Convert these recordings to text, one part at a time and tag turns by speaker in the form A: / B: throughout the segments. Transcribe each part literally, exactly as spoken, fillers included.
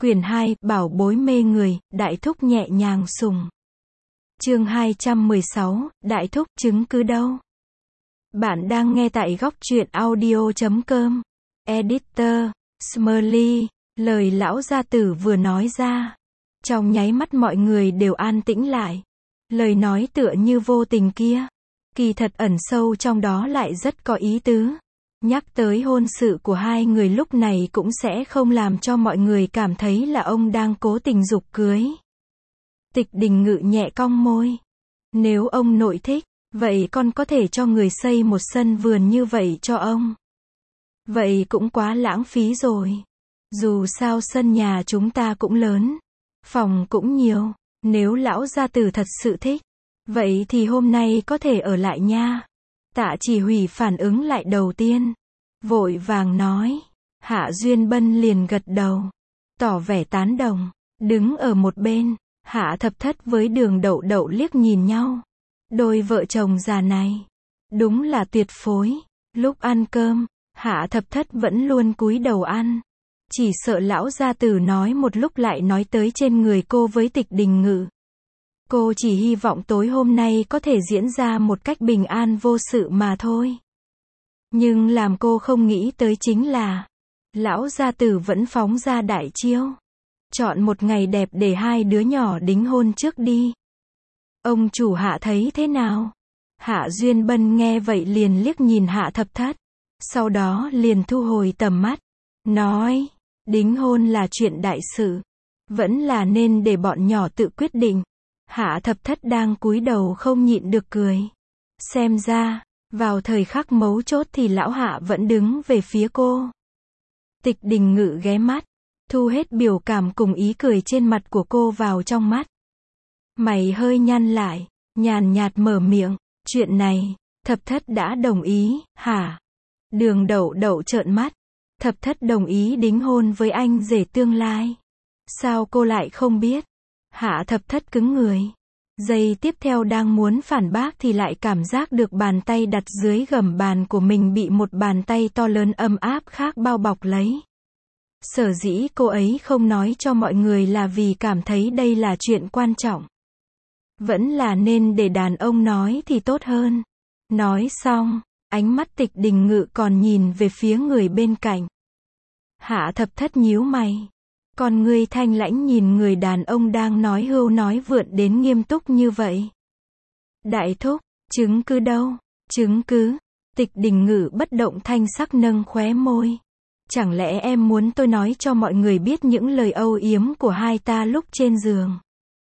A: Quyển hai, Bảo bối mê người, Đại thúc nhẹ nhàng sùng. Chương hai trăm mười sáu, Đại thúc, chứng cứ đâu? Bạn đang nghe tại góc truyện audio chấm com. Editor, Smurly, lời lão gia tử vừa nói ra. Trong nháy mắt mọi người đều an tĩnh lại. Lời nói tựa như vô tình kia. Kỳ thật ẩn sâu trong đó lại rất có ý tứ. Nhắc tới hôn sự của hai người lúc này cũng sẽ không làm cho mọi người cảm thấy là ông đang cố tình giục cưới. Tịch Đình Ngự nhẹ cong môi. Nếu ông nội thích, vậy con có thể cho người xây một sân vườn như vậy cho ông. Vậy cũng quá lãng phí rồi. Dù sao sân nhà chúng ta cũng lớn, phòng cũng nhiều. Nếu lão gia tử thật sự thích, vậy thì hôm nay có thể ở lại nha. Tạ Chỉ Hủy phản ứng lại đầu tiên. Vội vàng nói. Hạ Duyên Bân liền gật đầu. Tỏ vẻ tán đồng. Đứng ở một bên, Hạ Thập Thất với Đường Đậu Đậu liếc nhìn nhau. Đôi vợ chồng già này. Đúng là tuyệt phối. Lúc ăn cơm, Hạ Thập Thất vẫn luôn cúi đầu ăn. Chỉ sợ lão gia tử nói một lúc lại nói tới trên người cô với Tịch Đình Ngự. Cô chỉ hy vọng tối hôm nay có thể diễn ra một cách bình an vô sự mà thôi. Nhưng làm cô không nghĩ tới chính là, lão gia tử vẫn phóng ra đại chiêu. Chọn một ngày đẹp để hai đứa nhỏ đính hôn trước đi. Ông chủ Hạ thấy thế nào? Hạ Duyên Bân nghe vậy liền liếc nhìn Hạ Thập Thất. Sau đó liền thu hồi tầm mắt. Nói, đính hôn là chuyện đại sự. Vẫn là nên để bọn nhỏ tự quyết định. Hạ Thập Thất đang cúi đầu không nhịn được cười. Xem ra, vào thời khắc mấu chốt thì lão Hạ vẫn đứng về phía cô. Tịch Đình Ngự ghé mắt, thu hết biểu cảm cùng ý cười trên mặt của cô vào trong mắt. Mày hơi nhăn lại, nhàn nhạt mở miệng, chuyện này, Thập Thất đã đồng ý, hả? Đường Đậu Đậu trợn mắt, Thập Thất đồng ý đính hôn với anh rể tương lai. Sao cô lại không biết? Hạ Thập Thất cứng người. Giây tiếp theo đang muốn phản bác thì lại cảm giác được bàn tay đặt dưới gầm bàn của mình bị một bàn tay to lớn ấm áp khác bao bọc lấy. Sở dĩ cô ấy không nói cho mọi người là vì cảm thấy đây là chuyện quan trọng. Vẫn là nên để đàn ông nói thì tốt hơn. Nói xong, ánh mắt Tịch Đình Ngự còn nhìn về phía người bên cạnh. Hạ Thập Thất nhíu mày. Còn người thanh lãnh nhìn người đàn ông đang nói hưu nói vượn đến nghiêm túc như vậy. Đại thúc, chứng cứ đâu? Chứng cứ? Tịch Đình Ngự bất động thanh sắc nâng khóe môi. Chẳng lẽ em muốn tôi nói cho mọi người biết những lời âu yếm của hai ta lúc trên giường?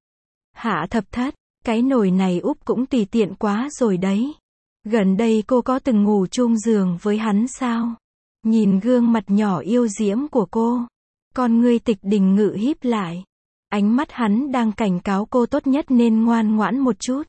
A: Hạ Thập Thất, cái nồi này úp cũng tùy tiện quá rồi đấy. Gần đây cô có từng ngủ chung giường với hắn sao? Nhìn gương mặt nhỏ yêu diễm của cô. Con ngươi Tịch Đình Ngự híp lại. Ánh mắt hắn đang cảnh cáo cô tốt nhất nên ngoan ngoãn một chút.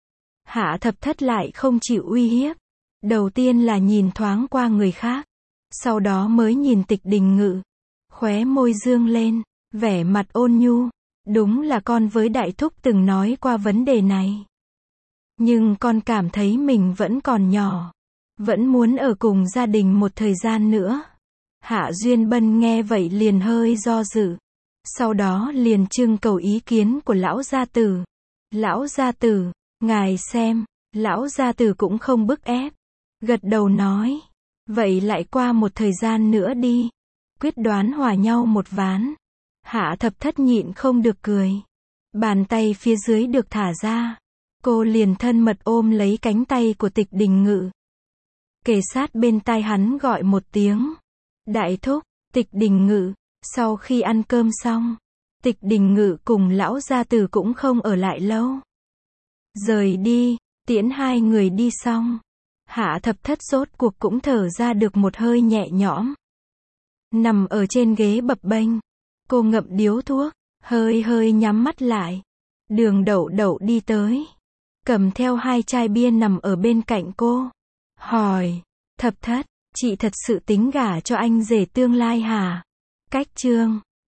A: Hạ Thập Thất lại không chịu uy hiếp. Đầu tiên là nhìn thoáng qua người khác. Sau đó mới nhìn Tịch Đình Ngự. Khóe môi dương lên, vẻ mặt ôn nhu. Đúng là con với Đại thúc từng nói qua vấn đề này. Nhưng con cảm thấy mình vẫn còn nhỏ. Vẫn muốn ở cùng gia đình một thời gian nữa. Hạ Duyên Bân nghe vậy liền hơi do dự. Sau đó liền trưng cầu ý kiến của lão gia tử. Lão gia tử, ngài xem, lão gia tử cũng không bức ép. Gật đầu nói. Vậy lại qua một thời gian nữa đi. Quyết đoán hòa nhau một ván. Hạ Thập Thất nhịn không được cười. Bàn tay phía dưới được thả ra. Cô liền thân mật ôm lấy cánh tay của Tịch Đình Ngự. Kề sát bên tai hắn gọi một tiếng. Đại thúc, Tịch Đình Ngự. Sau khi ăn cơm xong, Tịch Đình Ngự cùng lão gia tử cũng không ở lại lâu. Rời đi, tiễn hai người đi xong. Hạ Thập Thất rốt cuộc cũng thở ra được một hơi nhẹ nhõm. Nằm ở trên ghế bập bênh. Cô ngậm điếu thuốc, hơi hơi nhắm mắt lại. Đường Đậu Đậu đi tới. Cầm theo hai chai bia nằm ở bên cạnh cô. Hỏi, Thập Thất, chị thật sự tính gả cho anh rể tương lai hả? Cách chương